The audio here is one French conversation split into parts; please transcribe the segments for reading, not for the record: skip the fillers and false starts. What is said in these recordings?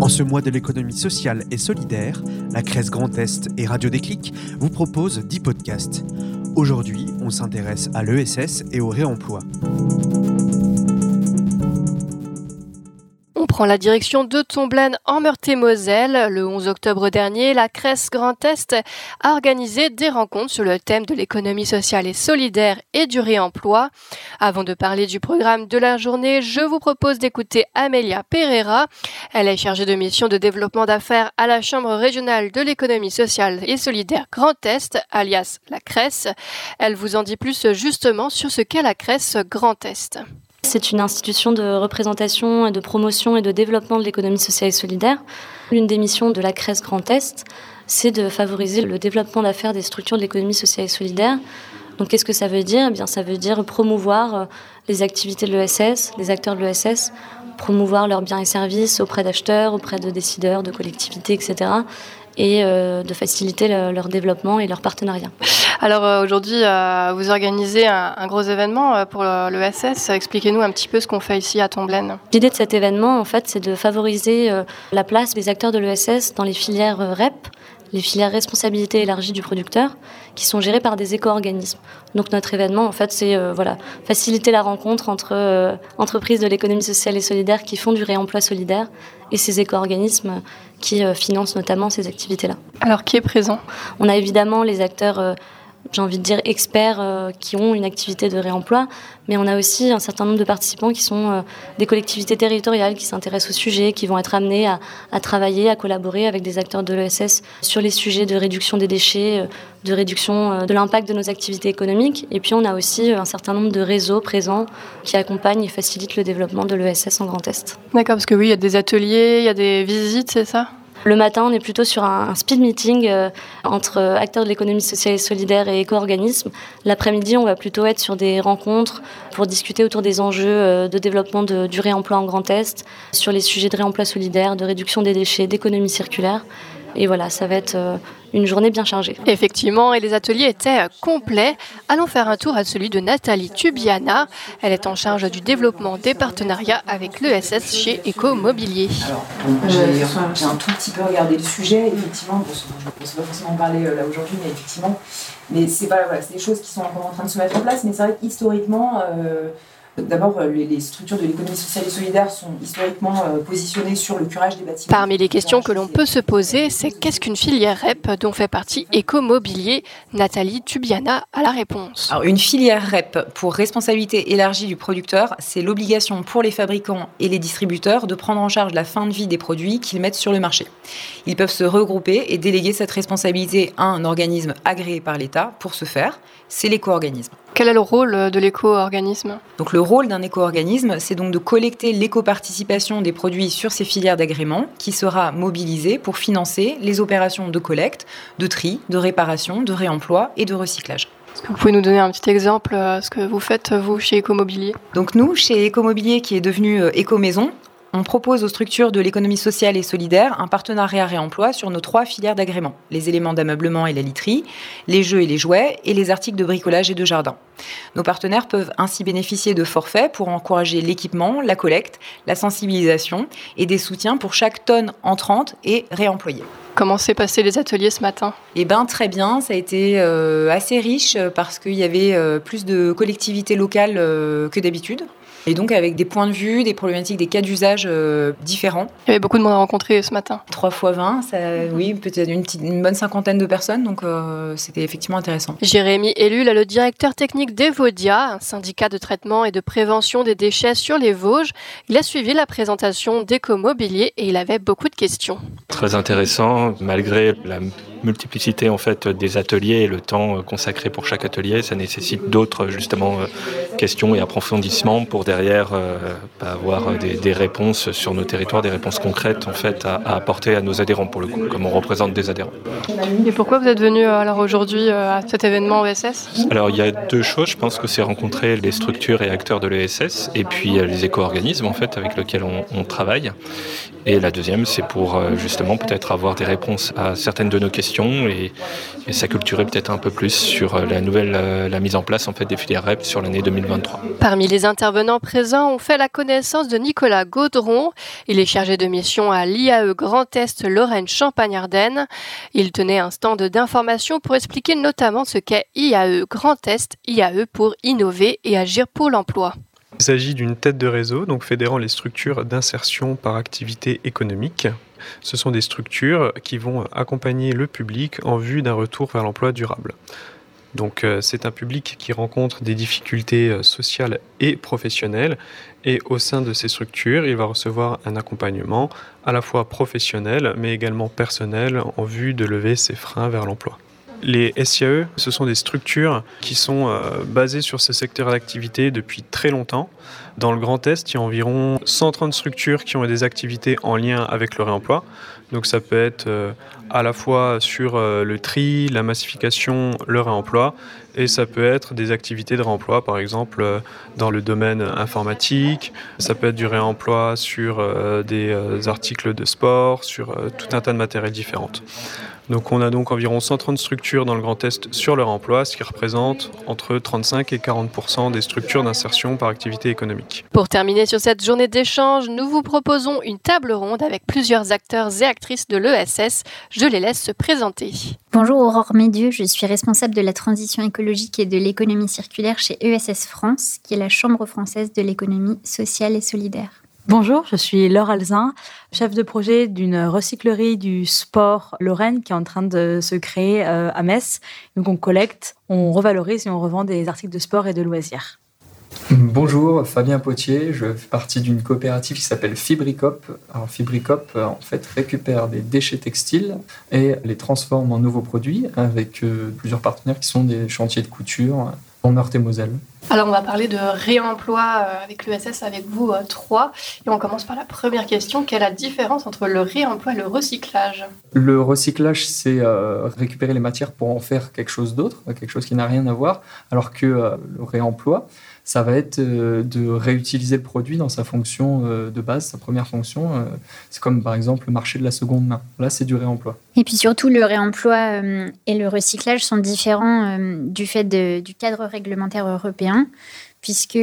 En ce mois de l'économie sociale et solidaire, la Crèce Grand Est et Radio Déclic vous proposent 10 podcasts. Aujourd'hui, on s'intéresse à l'ESS et au réemploi. On prend la direction de Tomblaine en Meurthe-et-Moselle. Le 11 octobre dernier, la Crèce Grand Est a organisé des rencontres sur le thème de l'économie sociale et solidaire et du réemploi. Avant de parler du programme de la journée, je vous propose d'écouter Amélia Pereira. Elle est chargée de mission de développement d'affaires à la Chambre régionale de l'économie sociale et solidaire Grand Est, alias la Crèce. Elle vous en dit plus justement sur ce qu'est la Crèce Grand Est. C'est une institution de représentation et de promotion et de développement de l'économie sociale et solidaire. L'une des missions de la Crèce Grand Est, c'est de favoriser le développement d'affaires des structures de l'économie sociale et solidaire. Donc qu'est-ce que ça veut dire ? Eh bien, ça veut dire promouvoir les activités de l'ESS, les acteurs de l'ESS, promouvoir leurs biens et services auprès d'acheteurs, auprès de décideurs, de collectivités, etc. et de faciliter leur développement et leur partenariat. Alors aujourd'hui, vous organisez un gros événement pour l'ESS. Expliquez-nous un petit peu ce qu'on fait ici à Tomblaine. L'idée de cet événement, en fait, c'est de favoriser la place des acteurs de l'ESS dans les filières REP, les filières responsabilité élargie du producteur, qui sont gérées par des éco-organismes. Donc notre événement, en fait, c'est faciliter la rencontre entre entreprises de l'économie sociale et solidaire qui font du réemploi solidaire et ces éco-organismes qui financent notamment ces activités-là. Alors qui est présent ? On a évidemment les acteurs experts qui ont une activité de réemploi, mais on a aussi un certain nombre de participants qui sont des collectivités territoriales qui s'intéressent au sujet, qui vont être amenés à travailler, à collaborer avec des acteurs de l'ESS sur les sujets de réduction des déchets, de réduction de l'impact de nos activités économiques. Et puis on a aussi un certain nombre de réseaux présents qui accompagnent et facilitent le développement de l'ESS en Grand Est. D'accord, parce que oui, il y a des ateliers, il y a des visites, c'est ça ? Le matin, on est plutôt sur un speed meeting entre acteurs de l'économie sociale et solidaire et éco-organismes. L'après-midi, on va plutôt être sur des rencontres pour discuter autour des enjeux de développement du réemploi en Grand Est, sur les sujets de réemploi solidaire, de réduction des déchets, d'économie circulaire. Et voilà, ça va être une journée bien chargée. Effectivement, et les ateliers étaient complets. Allons faire un tour à celui de Nathalie Tubiana. Elle est en charge du développement des partenariats avec l'ESS chez Ecomobilier. Alors, j'ai un tout petit peu regardé le sujet, effectivement. Je ne pense pas forcément en parler là aujourd'hui, mais effectivement, c'est des choses qui sont encore en train de se mettre en place. Mais c'est vrai qu'historiquement, d'abord, les structures de l'économie sociale et solidaire sont historiquement positionnées sur le curage des bâtiments. Parmi les questions que l'on peut se poser, c'est qu'est-ce qu'une filière REP dont fait partie Ecomobilier ? Nathalie Tubiana a la réponse. Alors, une filière REP pour responsabilité élargie du producteur, c'est l'obligation pour les fabricants et les distributeurs de prendre en charge la fin de vie des produits qu'ils mettent sur le marché. Ils peuvent se regrouper et déléguer cette responsabilité à un organisme agréé par l'État. Pour ce faire, c'est l'éco-organisme. Quel est le rôle de l'éco-organisme ? Donc le rôle d'un éco-organisme, c'est donc de collecter l'éco-participation des produits sur ces filières d'agrément qui sera mobilisée pour financer les opérations de collecte, de tri, de réparation, de réemploi et de recyclage. Est-ce que vous pouvez nous donner un petit exemple de ce que vous faites, vous, chez Ecomobilier ? Donc nous, chez Ecomobilier, qui est devenu Ecomaison, on propose aux structures de l'économie sociale et solidaire un partenariat réemploi sur nos 3 filières d'agrément, les éléments d'ameublement et la literie, les jeux et les jouets et les articles de bricolage et de jardin. Nos partenaires peuvent ainsi bénéficier de forfaits pour encourager l'équipement, la collecte, la sensibilisation et des soutiens pour chaque tonne entrante et réemployée. Comment s'est passé les ateliers ce matin ? Très bien, ça a été assez riche parce qu'il y avait plus de collectivités locales que d'habitude. Et donc avec des points de vue, des problématiques, des cas d'usage différents. Il y avait beaucoup de monde à rencontrer ce matin. 3 fois 20, oui, peut-être une bonne cinquantaine de personnes, donc c'était effectivement intéressant. Jérémy Ellul est le directeur technique d'Evodia, un syndicat de traitement et de prévention des déchets sur les Vosges. Il a suivi la présentation d'Ecomobilier et il avait beaucoup de questions. Très intéressant, malgré la multiplicité en fait des ateliers et le temps consacré pour chaque atelier, ça nécessite d'autres justement questions et approfondissements pour derrière avoir des réponses sur nos territoires, des réponses concrètes en fait à apporter à nos adhérents pour le coup, comme on représente des adhérents. Et pourquoi vous êtes venu alors aujourd'hui à cet événement ESS ? Alors il y a 2 choses, je pense que c'est rencontrer les structures et acteurs de l'ESS et puis les éco-organismes en fait avec lesquels on travaille. Et la deuxième, c'est pour justement peut-être avoir des réponses à certaines de nos questions questions et s'acculturer peut-être un peu plus sur la mise en place en fait des filières REP sur l'année 2023. Parmi les intervenants présents, on fait la connaissance de Nicolas Gaudron. Il est chargé de mission à l'IAE Grand Est Lorraine Champagne-Ardenne. Il tenait un stand d'information pour expliquer notamment ce qu'est IAE Grand Est, IAE pour innover et agir pour l'emploi. Il s'agit d'une tête de réseau, donc fédérant les structures d'insertion par activité économique. Ce sont des structures qui vont accompagner le public en vue d'un retour vers l'emploi durable. Donc c'est un public qui rencontre des difficultés sociales et professionnelles et au sein de ces structures, il va recevoir un accompagnement à la fois professionnel mais également personnel en vue de lever ses freins vers l'emploi. Les SIAE, ce sont des structures qui sont basées sur ce secteur d'activité depuis très longtemps. Dans le Grand Est, il y a environ 130 structures qui ont des activités en lien avec le réemploi. Donc ça peut être à la fois sur le tri, la massification, le réemploi, et ça peut être des activités de réemploi, par exemple dans le domaine informatique, ça peut être du réemploi sur des articles de sport, sur tout un tas de matériels différents. Donc on a donc environ 130 structures dans le Grand Est sur le réemploi, ce qui représente entre 35 et 40% des structures d'insertion par activité économique. Pour terminer sur cette journée d'échange, nous vous proposons une table ronde avec plusieurs acteurs et actrices de l'ESS. Je les laisse se présenter. Bonjour, Aurore Médieu, je suis responsable de la transition écologique et de l'économie circulaire chez ESS France, qui est la Chambre française de l'économie sociale et solidaire. Bonjour, je suis Laure Alzin, chef de projet d'une recyclerie du sport Lorraine qui est en train de se créer à Metz. Donc on collecte, on revalorise et on revend des articles de sport et de loisirs. Bonjour, Fabien Potier, je fais partie d'une coopérative qui s'appelle Fibricop. Alors Fibricop, en fait, récupère des déchets textiles et les transforme en nouveaux produits avec plusieurs partenaires qui sont des chantiers de couture en Meurthe-et-Moselle. Alors on va parler de réemploi avec l'ESS, avec vous trois. Et on commence par la première question. Quelle est la différence entre le réemploi et le recyclage ? Le recyclage, c'est récupérer les matières pour en faire quelque chose d'autre, quelque chose qui n'a rien à voir, alors que le réemploi, ça va être de réutiliser le produit dans sa fonction de base, sa première fonction. C'est comme par exemple le marché de la seconde main. Là, c'est du réemploi. Et puis surtout, le réemploi et le recyclage sont différents du fait du cadre réglementaire européen, puisque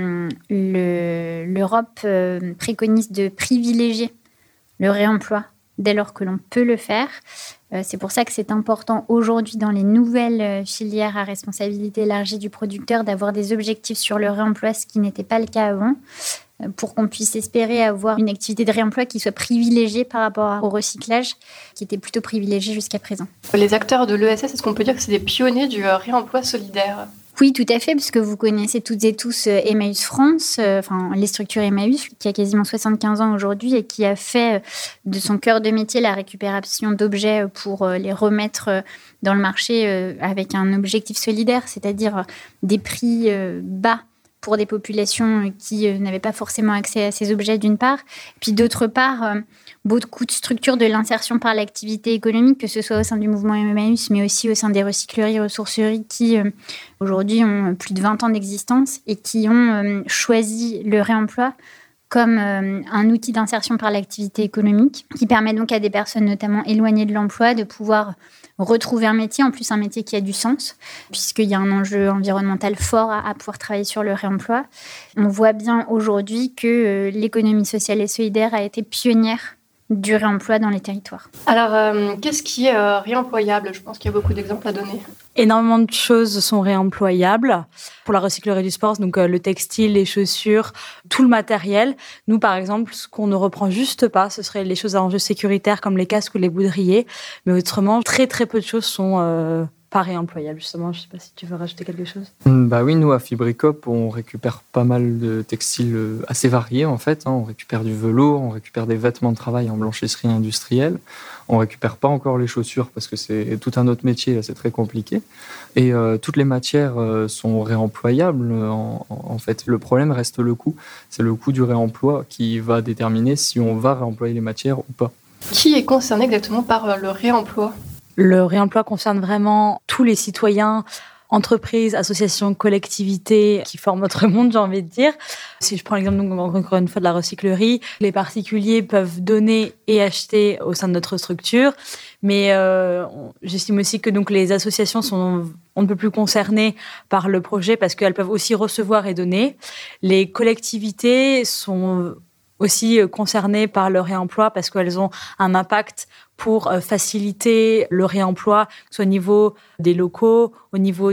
l'Europe préconise de privilégier le réemploi dès lors que l'on peut le faire. C'est pour ça que c'est important aujourd'hui dans les nouvelles filières à responsabilité élargie du producteur d'avoir des objectifs sur le réemploi, ce qui n'était pas le cas avant, pour qu'on puisse espérer avoir une activité de réemploi qui soit privilégiée par rapport au recyclage, qui était plutôt privilégié jusqu'à présent. Les acteurs de l'ESS, est-ce qu'on peut dire que c'est des pionniers du réemploi solidaire ? Oui, tout à fait, puisque vous connaissez toutes et tous Emmaüs France, les structures Emmaüs, qui a quasiment 75 ans aujourd'hui et qui a fait de son cœur de métier la récupération d'objets pour les remettre dans le marché avec un objectif solidaire, c'est-à-dire des prix bas pour des populations qui n'avaient pas forcément accès à ces objets d'une part, puis d'autre part, beaucoup de structures de l'insertion par l'activité économique, que ce soit au sein du mouvement Emmaüs, mais aussi au sein des recycleries, ressourceries qui aujourd'hui ont plus de 20 ans d'existence et qui ont choisi le réemploi comme un outil d'insertion par l'activité économique qui permet donc à des personnes notamment éloignées de l'emploi de pouvoir retrouver un métier, en plus un métier qui a du sens, puisqu'il y a un enjeu environnemental fort à pouvoir travailler sur le réemploi. On voit bien aujourd'hui que l'économie sociale et solidaire a été pionnière du réemploi dans les territoires. Alors, qu'est-ce qui est réemployable ? Je pense qu'il y a beaucoup d'exemples à donner. Énormément de choses sont réemployables. Pour la recyclerie du sport, donc le textile, les chaussures, tout le matériel. Nous, par exemple, ce qu'on ne reprend juste pas, ce serait les choses à enjeu sécuritaire comme les casques ou les boudriers. Mais autrement, très très peu de choses sont pas réemployables, justement. Je ne sais pas si tu veux rajouter quelque chose. Bah oui, nous, à Fibricop, on récupère pas mal de textiles assez variés, en fait. On récupère du velours, on récupère des vêtements de travail en blanchisserie industrielle. On récupère pas encore les chaussures parce que c'est tout un autre métier, là, c'est très compliqué. Et toutes les matières sont réemployables. En fait, le problème reste le coût. C'est le coût du réemploi qui va déterminer si on va réemployer les matières ou pas. Qui est concerné exactement par le réemploi ? Le réemploi concerne vraiment tous les citoyens entreprises, associations, collectivités qui forment notre monde, j'ai envie de dire. Si je prends l'exemple donc, encore une fois de la recyclerie, les particuliers peuvent donner et acheter au sein de notre structure, mais j'estime aussi que donc, les associations sont on ne peut plus concernées par le projet parce qu'elles peuvent aussi recevoir et donner. Les collectivités sont aussi concernées par le réemploi parce qu'elles ont un impact pour faciliter le réemploi, que ce soit au niveau des locaux, au niveau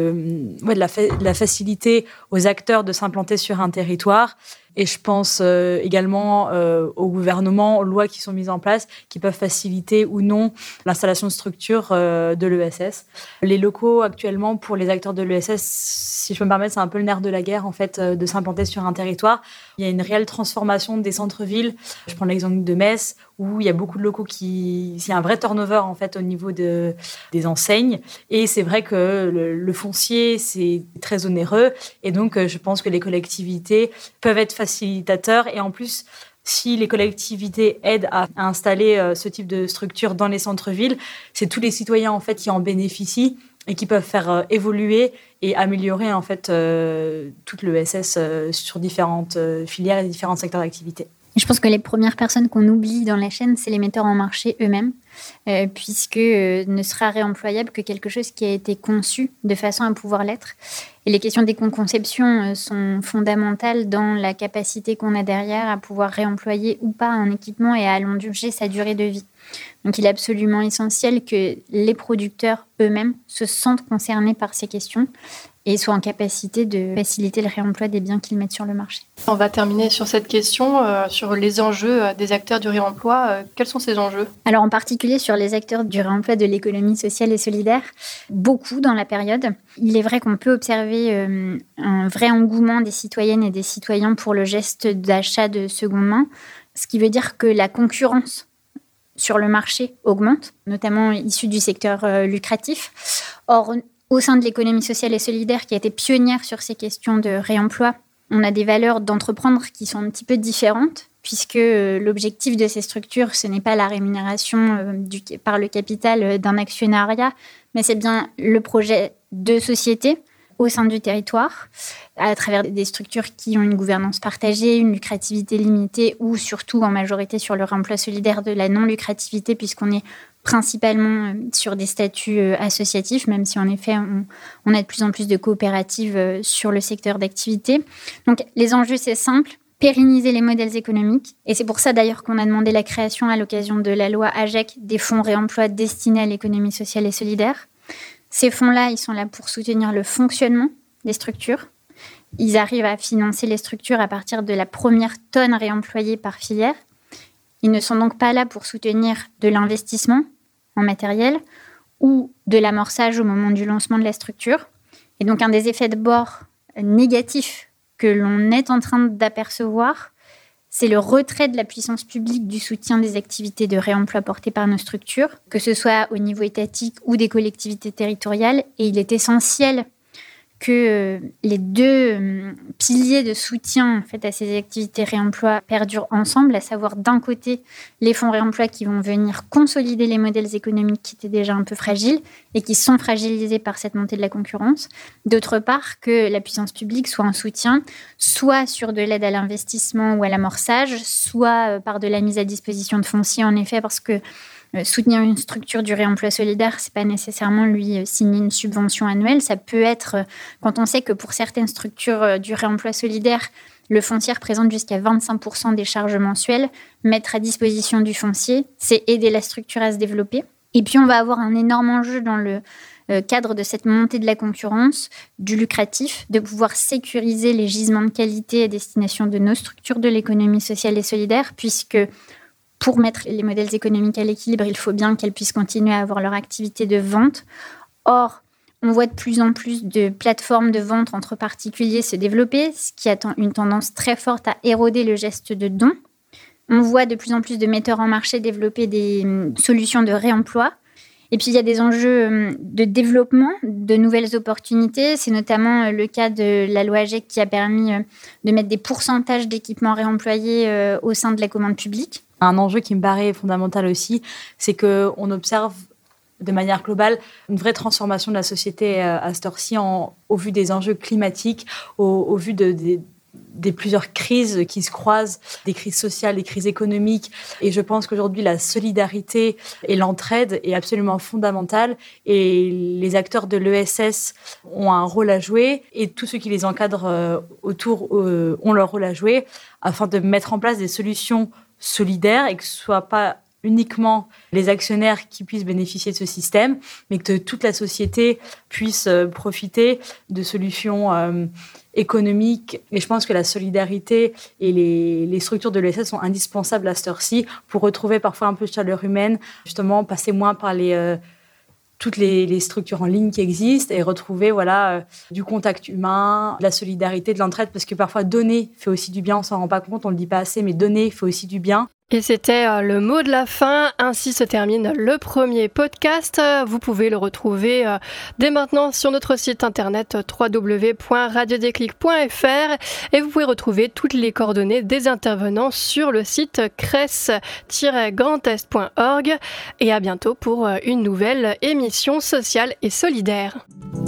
de la facilité aux acteurs de s'implanter sur un territoire. Et je pense également au gouvernement, aux lois qui sont mises en place, qui peuvent faciliter ou non l'installation de structures de l'ESS. Les locaux, actuellement, pour les acteurs de l'ESS, si je peux me permettre, c'est un peu le nerf de la guerre, en fait, de s'implanter sur un territoire. Il y a une réelle transformation des centres-villes. Je prends l'exemple de Metz, où il y a beaucoup de locaux il y a un vrai turnover, en fait, au niveau des enseignes. Et c'est vrai que le foncier, c'est très onéreux. Et donc, je pense que les collectivités peuvent être facilitateurs. Et en plus, si les collectivités aident à installer ce type de structure dans les centres-villes, c'est tous les citoyens, en fait, qui en bénéficient et qui peuvent faire évoluer et améliorer, en fait, toute l'ESS sur différentes filières et différents secteurs d'activité. Je pense que les premières personnes qu'on oublie dans la chaîne, c'est les metteurs en marché eux-mêmes, puisque ne sera réemployable que quelque chose qui a été conçu de façon à pouvoir l'être. Et les questions d'éco-conception sont fondamentales dans la capacité qu'on a derrière à pouvoir réemployer ou pas un équipement et à allonger sa durée de vie. Donc il est absolument essentiel que les producteurs eux-mêmes se sentent concernés par ces questions et soient en capacité de faciliter le réemploi des biens qu'ils mettent sur le marché. On va terminer sur cette question, sur les enjeux des acteurs du réemploi. Quels sont ces enjeux ? Alors en particulier sur les acteurs du réemploi de l'économie sociale et solidaire, beaucoup dans la période. Il est vrai qu'on peut observer un vrai engouement des citoyennes et des citoyens pour le geste d'achat de seconde main, ce qui veut dire que la concurrence sur le marché augmente, notamment issue du secteur lucratif. Or, au sein de l'économie sociale et solidaire, qui a été pionnière sur ces questions de réemploi, on a des valeurs d'entreprendre qui sont un petit peu différentes, puisque l'objectif de ces structures, ce n'est pas la rémunération par le capital d'un actionnariat, mais c'est bien le projet de société au sein du territoire, à travers des structures qui ont une gouvernance partagée, une lucrativité limitée, ou surtout en majorité sur le réemploi solidaire de la non-lucrativité, puisqu'on est principalement sur des statuts associatifs, même si en effet on a de plus en plus de coopératives sur le secteur d'activité. Donc les enjeux, c'est simple, pérenniser les modèles économiques. Et c'est pour ça d'ailleurs qu'on a demandé la création à l'occasion de la loi AGEC des fonds réemploi destinés à l'économie sociale et solidaire. Ces fonds-là, ils sont là pour soutenir le fonctionnement des structures. Ils arrivent à financer les structures à partir de la première tonne réemployée par filière. Ils ne sont donc pas là pour soutenir de l'investissement en matériel ou de l'amorçage au moment du lancement de la structure. Et donc, un des effets de bord négatifs que l'on est en train d'apercevoir, c'est le retrait de la puissance publique du soutien des activités de réemploi portées par nos structures, que ce soit au niveau étatique ou des collectivités territoriales. Et il est essentiel que les deux piliers de soutien en fait, à ces activités réemploi perdurent ensemble, à savoir d'un côté les fonds réemploi qui vont venir consolider les modèles économiques qui étaient déjà un peu fragiles et qui sont fragilisés par cette montée de la concurrence. D'autre part, que la puissance publique soit en soutien, soit sur de l'aide à l'investissement ou à l'amorçage, soit par de la mise à disposition de foncier, en effet, parce que soutenir une structure du réemploi solidaire, c'est pas nécessairement lui signer une subvention annuelle. Ça peut être, quand on sait que pour certaines structures du réemploi solidaire, le foncier représente jusqu'à 25% des charges mensuelles, mettre à disposition du foncier, c'est aider la structure à se développer. Et puis on va avoir un énorme enjeu dans le cadre de cette montée de la concurrence, du lucratif, de pouvoir sécuriser les gisements de qualité à destination de nos structures de l'économie sociale et solidaire, puisque pour mettre les modèles économiques à l'équilibre, il faut bien qu'elles puissent continuer à avoir leur activité de vente. Or, on voit de plus en plus de plateformes de vente entre particuliers se développer, ce qui a une tendance très forte à éroder le geste de don. On voit de plus en plus de metteurs en marché développer des solutions de réemploi. Et puis, il y a des enjeux de développement, de nouvelles opportunités. C'est notamment le cas de la loi AGEC qui a permis de mettre des pourcentages d'équipements réemployés au sein de la commande publique. Un enjeu qui me paraît fondamental aussi, c'est qu'on observe de manière globale, une vraie transformation de la société à cette heure-ci au vu des enjeux climatiques, au vu des plusieurs crises qui se croisent, des crises sociales, des crises économiques. Et je pense qu'aujourd'hui, la solidarité et l'entraide est absolument fondamentale. Et les acteurs de l'ESS ont un rôle à jouer et tous ceux qui les encadrent autour ont leur rôle à jouer afin de mettre en place des solutions solidaires et que ce ne soit pas uniquement les actionnaires qui puissent bénéficier de ce système, mais que toute la société puisse profiter de solutions économiques. Et je pense que la solidarité et les structures de l'ESS sont indispensables à cette heure-ci pour retrouver parfois un peu de chaleur humaine, justement passer moins par toutes les structures en ligne qui existent et retrouver du contact humain, de la solidarité, de l'entraide, parce que parfois donner fait aussi du bien, on s'en rend pas compte, on le dit pas assez, mais donner fait aussi du bien. Et c'était le mot de la fin. Ainsi se termine le premier podcast. Vous pouvez le retrouver dès maintenant sur notre site internet www.radiodéclic.fr et vous pouvez retrouver toutes les coordonnées des intervenants sur le site cres-grandest.org. Et à bientôt pour une nouvelle émission sociale et solidaire.